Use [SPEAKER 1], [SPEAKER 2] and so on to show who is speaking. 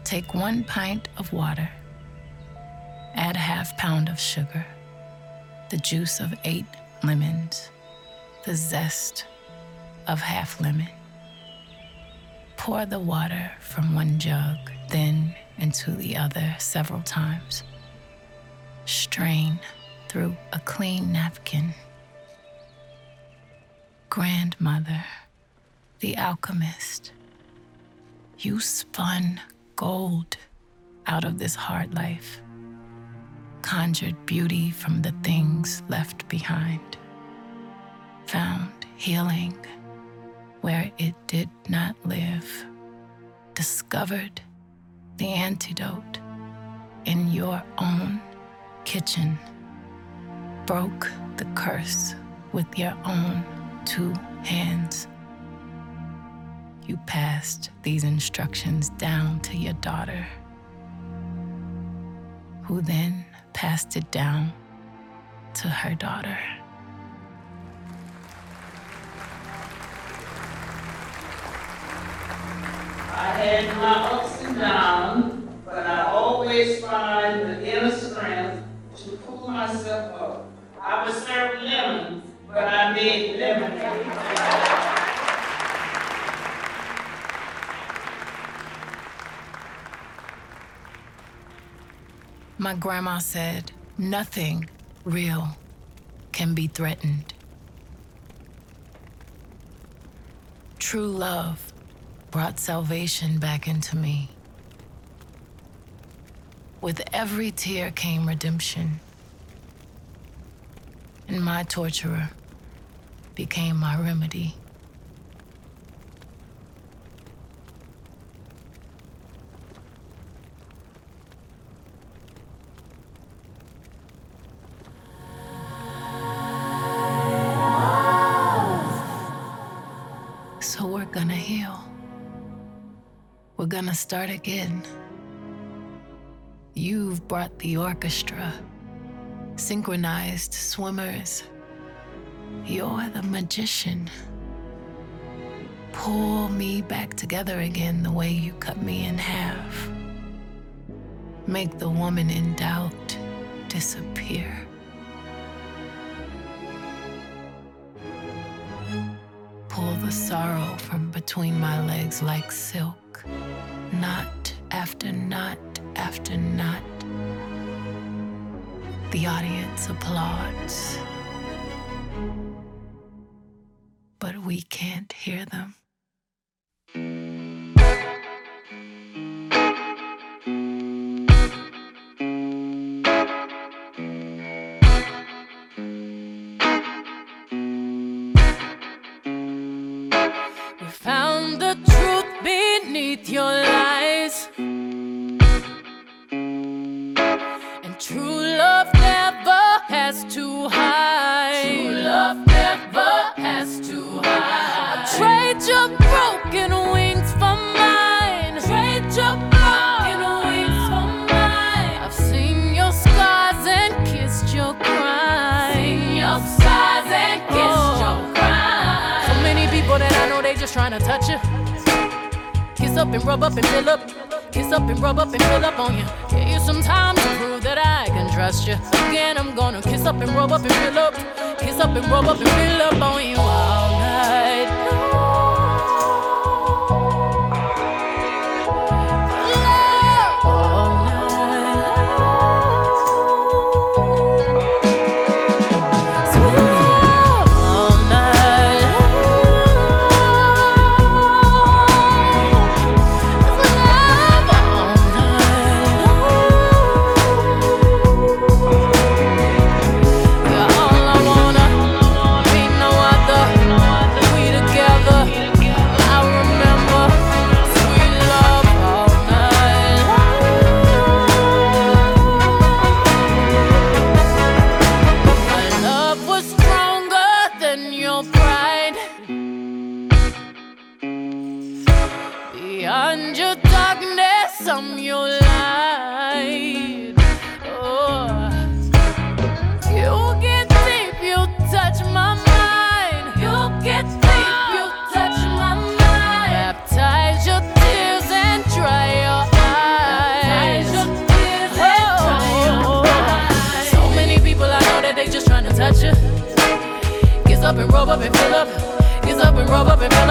[SPEAKER 1] Take 1 pint of water, add a ½ pound of sugar, the juice of 8 lemons, the zest of ½ lemon. Pour the water from 1 jug, then into the other several times. Strain through a clean napkin. Grandmother, the alchemist, you spun gold out of this hard life, conjured beauty from the things left behind, found healing where it did not live, discovered the antidote in your own kitchen, broke the curse with your own 2 hands. You passed these instructions down to your daughter, who then passed it down to her daughter.
[SPEAKER 2] I had my ups and downs, but I always find the inner strength to pull myself up. I was served lemons, but I made lemonade.
[SPEAKER 1] My grandma said, nothing real can be threatened. True love brought salvation back into me. With every tear came redemption, and my torturer became my remedy. So we're gonna heal. We're gonna start again. You've brought the orchestra, synchronized swimmers. You're the magician. Pull me back together again the way you cut me in half. Make the woman in doubt disappear. Pull the sorrow from between my legs like silk, knot after knot after knot. The audience applauds, but we can't hear them.
[SPEAKER 3] We found the truth beneath your lies, and true love never has to hide. True love never has to hide. I'll trade your broken wings for mine. Trade your broken wings for mine. I've seen your scars and kissed your cries. Seen your scars and kissed your cries. So many people that I know, they just trying to touch you. Kiss up and rub up and fill up. Kiss up and rub up and fill up on you. Give you some time to prove that I can trust you. Again, I'm gonna kiss up and rub up and fill up. Kiss up and rub up and fill up on you all night long. All night long. Sweet love all night beyond your darkness, I'm your light. Oh, you get deep, you touch my mind. You get deep, you touch my mind. Baptize your tears and dry your eyes. up and rub up and fill up. Ease up and rub up and fill